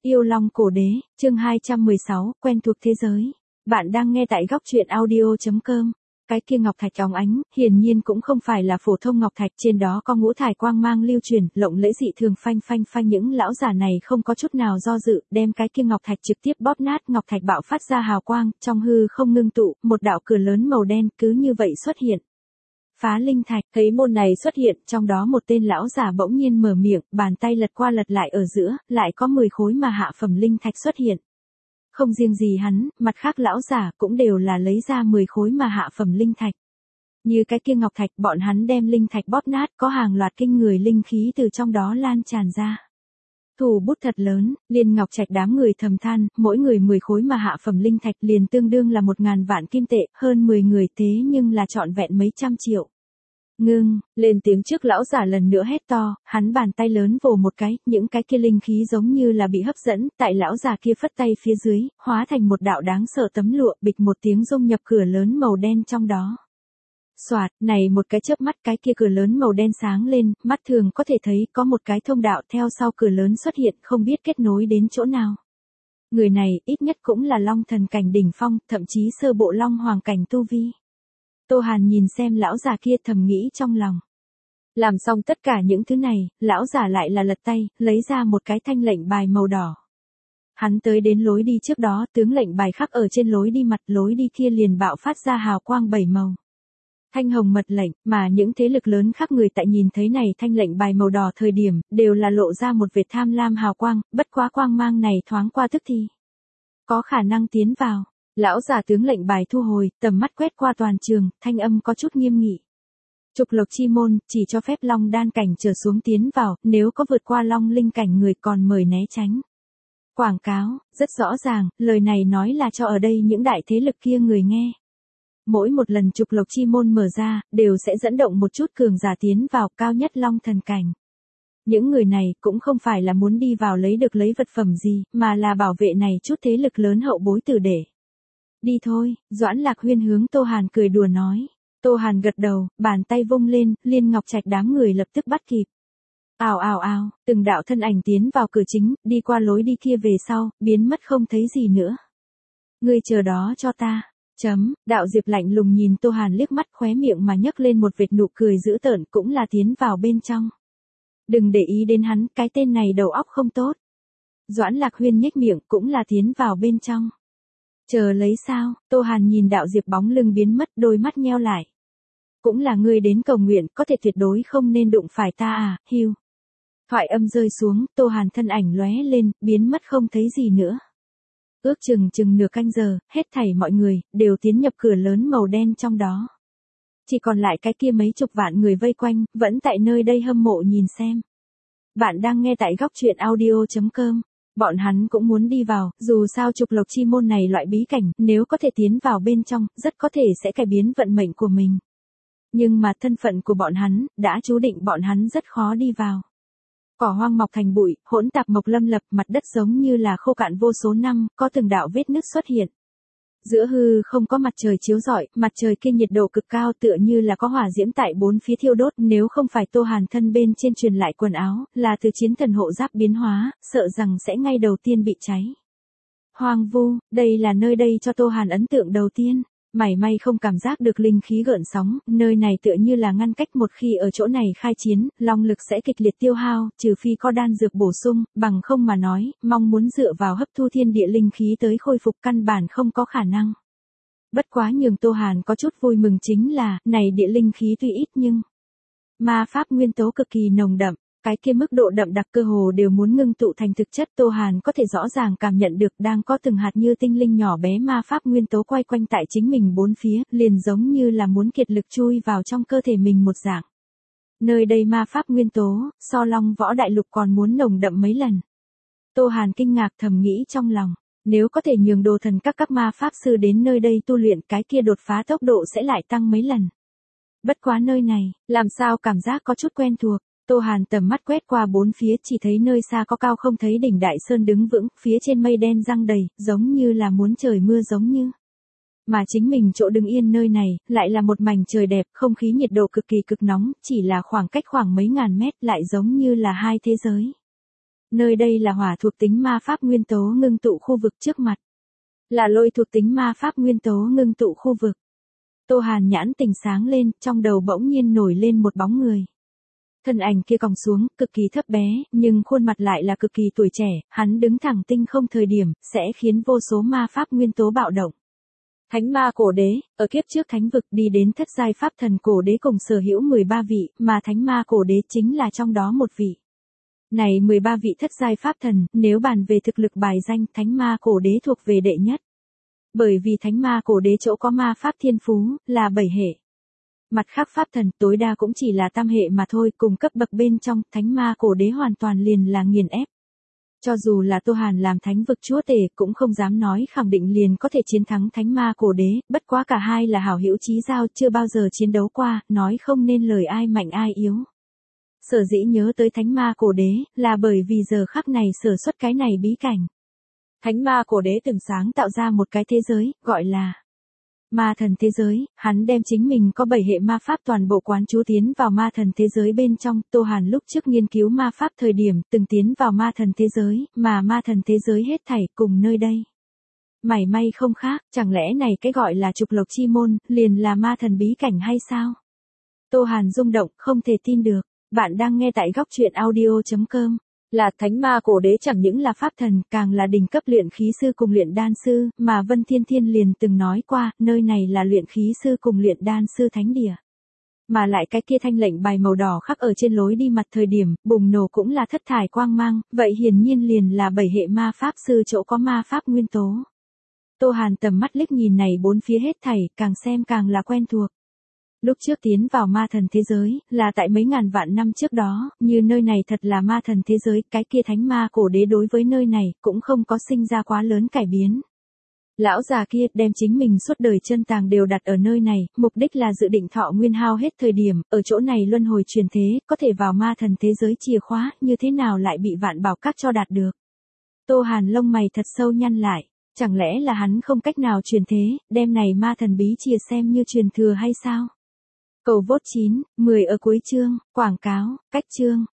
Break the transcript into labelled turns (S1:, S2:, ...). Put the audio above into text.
S1: Yêu Long Cổ Đế, chương 216, quen thuộc thế giới. Bạn đang nghe tại góc truyện audio.com. Cái kia ngọc thạch óng ánh, hiển nhiên cũng không phải là phổ thông ngọc thạch, trên đó có ngũ thải quang mang lưu truyền, lộng lẫy dị thường phanh phanh phanh. Những lão giả này không có chút nào do dự, đem cái kia ngọc thạch trực tiếp bóp nát, ngọc thạch bạo phát ra hào quang, trong hư không ngưng tụ, một đạo cửa lớn màu đen cứ như vậy xuất hiện. Phá linh thạch, thấy môn này xuất hiện, trong đó một tên lão giả bỗng nhiên mở miệng, bàn tay lật qua lật lại ở giữa, lại có 10 khối mà hạ phẩm linh thạch xuất hiện. Không riêng gì hắn, mặt khác lão giả cũng đều là lấy ra 10 khối mà hạ phẩm linh thạch. Như cái kia ngọc thạch, bọn hắn đem linh thạch bóp nát, có hàng loạt kinh người linh khí từ trong đó lan tràn ra. Thủ bút thật lớn, Liên Ngọc Trạch đám người thầm than, mỗi người 10 khối mà hạ phẩm linh thạch liền tương đương là 1000 vạn kim tệ, hơn 10 người thế nhưng là trọn vẹn mấy trăm triệu. Ngưng, lên tiếng trước lão giả lần nữa hét to, hắn bàn tay lớn vồ một cái, những cái kia linh khí giống như là bị hấp dẫn, tại lão giả kia phất tay phía dưới, hóa thành một đạo đáng sợ tấm lụa, bịch một tiếng dung nhập cửa lớn màu đen trong đó. Soạt, này một cái chớp mắt, cái kia cửa lớn màu đen sáng lên, mắt thường có thể thấy có một cái thông đạo theo sau cửa lớn xuất hiện, không biết kết nối đến chỗ nào. Người này ít nhất cũng là Long thần cảnh đỉnh phong, thậm chí sơ bộ Long hoàng cảnh tu vi. Tô Hàn nhìn xem lão già kia thầm nghĩ trong lòng. Làm xong tất cả những thứ này, lão già lại là lật tay, lấy ra một cái thanh lệnh bài màu đỏ. Hắn tới đến lối đi trước đó, tướng lệnh bài khắc ở trên lối đi mặt, lối đi kia liền bạo phát ra hào quang 7 màu. Thanh hồng mật lệnh, mà những thế lực lớn khác người tại nhìn thấy này thanh lệnh bài màu đỏ thời điểm, đều là lộ ra một vệt tham lam hào quang, bất quá quang mang này thoáng qua tức thì. Có khả năng tiến vào. Lão giả tướng lệnh bài thu hồi, tầm mắt quét qua toàn trường, thanh âm có chút nghiêm nghị. Trục lộc chi môn, chỉ cho phép Long đan cảnh trở xuống tiến vào, nếu có vượt qua Long linh cảnh người còn mời né tránh. Quảng cáo, rất rõ ràng, lời này nói là cho ở đây những đại thế lực kia người nghe. Mỗi một lần trục lộc chi môn mở ra, đều sẽ dẫn động một chút cường giả tiến vào, cao nhất Long thần cảnh. Những người này cũng không phải là muốn đi vào lấy vật phẩm gì, mà là bảo vệ này chút thế lực lớn hậu bối tử để. Đi thôi, Doãn Lạc Huyên hướng Tô Hàn cười đùa nói. Tô Hàn gật đầu, bàn tay vung lên, Liên Ngọc Trạch đám người lập tức bắt kịp. Ào ào ào, từng đạo thân ảnh tiến vào cửa chính, đi qua lối đi kia về sau, biến mất không thấy gì nữa. Ngươi chờ đó cho ta. Đạo Diệp lạnh lùng nhìn Tô Hàn liếc mắt, khóe miệng mà nhấc lên một vệt nụ cười dữ tợn, cũng là tiến vào bên trong. Đừng để ý đến hắn, cái tên này đầu óc không tốt. Doãn Lạc Huyên nhếch miệng, cũng là tiến vào bên trong. Chờ lấy sao? Tô Hàn nhìn đạo Diệp bóng lưng biến mất, đôi mắt nheo lại. Cũng là ngươi đến cầu nguyện, có thể tuyệt đối không nên đụng phải ta à, hiu. Thoại âm rơi xuống, Tô Hàn thân ảnh lóe lên, biến mất không thấy gì nữa. Ước chừng nửa canh giờ, hết thảy mọi người, đều tiến nhập cửa lớn màu đen trong đó. Chỉ còn lại cái kia mấy chục vạn người vây quanh, vẫn tại nơi đây hâm mộ nhìn xem. Bạn đang nghe tại góc truyện audio.com. Bọn hắn cũng muốn đi vào, dù sao trục lộc chi môn này loại bí cảnh, nếu có thể tiến vào bên trong, rất có thể sẽ cải biến vận mệnh của mình. Nhưng mà thân phận của bọn hắn, đã chú định bọn hắn rất khó đi vào. Cỏ hoang mọc thành bụi, hỗn tạp mộc lâm lập, mặt đất giống như là khô cạn vô số năm, có từng đạo vết nứt xuất hiện. Giữa hư không có mặt trời chiếu rọi, mặt trời kia nhiệt độ cực cao tựa như là có hỏa diễm tại bốn phía thiêu đốt, nếu không phải Tô Hàn thân bên trên truyền lại quần áo, là từ chiến thần hộ giáp biến hóa, sợ rằng sẽ ngay đầu tiên bị cháy. Hoang vu, đây là nơi đây cho Tô Hàn ấn tượng đầu tiên, mảy may không cảm giác được linh khí gợn sóng, nơi này tựa như là ngăn cách, một khi ở chỗ này khai chiến, long lực sẽ kịch liệt tiêu hao, trừ phi có đan dược bổ sung, bằng không mà nói, mong muốn dựa vào hấp thu thiên địa linh khí tới khôi phục căn bản không có khả năng. Bất quá nhường Tô Hàn có chút vui mừng chính là, này địa linh khí tuy ít nhưng ma pháp nguyên tố cực kỳ nồng đậm. Cái kia mức độ đậm đặc cơ hồ đều muốn ngưng tụ thành thực chất, Tô Hàn có thể rõ ràng cảm nhận được đang có từng hạt như tinh linh nhỏ bé ma pháp nguyên tố quay quanh tại chính mình bốn phía, liền giống như là muốn kiệt lực chui vào trong cơ thể mình một dạng. Nơi đây ma pháp nguyên tố, so Long võ đại lục còn muốn nồng đậm mấy lần. Tô Hàn kinh ngạc thầm nghĩ trong lòng, nếu có thể nhường đồ thần các ma pháp sư đến nơi đây tu luyện, cái kia đột phá tốc độ sẽ lại tăng mấy lần. Bất quá nơi này, làm sao cảm giác có chút quen thuộc. Tô Hàn tầm mắt quét qua bốn phía, chỉ thấy nơi xa có cao không thấy đỉnh Đại Sơn đứng vững, phía trên mây đen giăng đầy, giống như là muốn trời mưa giống như. Mà chính mình chỗ đứng yên nơi này, lại là một mảnh trời đẹp, không khí nhiệt độ cực kỳ cực nóng, chỉ là khoảng cách khoảng mấy ngàn mét, lại giống như là hai thế giới. Nơi đây là hỏa thuộc tính ma pháp nguyên tố ngưng tụ khu vực trước mặt. Là lôi thuộc tính ma pháp nguyên tố ngưng tụ khu vực. Tô Hàn nhãn tình sáng lên, trong đầu bỗng nhiên nổi lên một bóng người. Thân ảnh kia còng xuống, cực kỳ thấp bé, nhưng khuôn mặt lại là cực kỳ tuổi trẻ, hắn đứng thẳng tinh không thời điểm, sẽ khiến vô số ma pháp nguyên tố bạo động. Thánh ma cổ đế, ở kiếp trước thánh vực đi đến thất giai pháp thần cổ đế cùng sở hữu 13 vị, mà thánh ma cổ đế chính là trong đó một vị. Này 13 vị thất giai pháp thần, nếu bàn về thực lực bài danh, thánh ma cổ đế thuộc về đệ nhất. Bởi vì thánh ma cổ đế chỗ có ma pháp thiên phú, là 7 hệ. Mặt khác pháp thần tối đa cũng chỉ là tam hệ mà thôi, cùng cấp bậc bên trong, thánh ma cổ đế hoàn toàn liền là nghiền ép. Cho dù là Tô Hàn làm thánh vực chúa tể cũng không dám nói khẳng định liền có thể chiến thắng thánh ma cổ đế, bất quá cả hai là hảo hữu chí giao chưa bao giờ chiến đấu qua, nói không nên lời ai mạnh ai yếu. Sở dĩ nhớ tới thánh ma cổ đế, là bởi vì giờ khắc này sở xuất cái này bí cảnh. Thánh ma cổ đế từng sáng tạo ra một cái thế giới, gọi là ma thần thế giới, hắn đem chính mình có 7 hệ ma pháp toàn bộ quán chú tiến vào ma thần thế giới bên trong. Tô Hàn lúc trước nghiên cứu ma pháp thời điểm từng tiến vào ma thần thế giới, mà ma thần thế giới hết thảy cùng nơi đây mảy may không khác, chẳng lẽ này cái gọi là trục lộc chi môn, liền là ma thần bí cảnh hay sao? Tô Hàn rung động, không thể tin được. Bạn đang nghe tại góc truyện audio.com. Là thánh ma cổ đế chẳng những là pháp thần, càng là đỉnh cấp luyện khí sư cùng luyện đan sư, mà Vân Thiên Thiên liền từng nói qua, nơi này là luyện khí sư cùng luyện đan sư thánh địa. Mà lại cái kia thanh lệnh bài màu đỏ khắc ở trên lối đi mặt thời điểm, bùng nổ cũng là thất thải quang mang, vậy hiển nhiên liền là 7 hệ ma pháp sư chỗ có ma pháp nguyên tố. Tô Hàn tầm mắt liếc nhìn này bốn phía hết thảy, càng xem càng là quen thuộc. Lúc trước tiến vào ma thần thế giới, là tại mấy ngàn vạn năm trước đó, như nơi này thật là ma thần thế giới, cái kia thánh ma cổ đế đối với nơi này, cũng không có sinh ra quá lớn cải biến. Lão già kia đem chính mình suốt đời chân tàng đều đặt ở nơi này, mục đích là dự định thọ nguyên hao hết thời điểm, ở chỗ này luân hồi truyền thế, có thể vào ma thần thế giới chìa khóa, như thế nào lại bị vạn bảo các cho đạt được. Tô Hàn lông mày thật sâu nhăn lại, chẳng lẽ là hắn không cách nào truyền thế, đem này ma thần bí chìa xem như truyền thừa hay sao? Cầu vote 9, 10 ở cuối chương, quảng cáo, cách chương.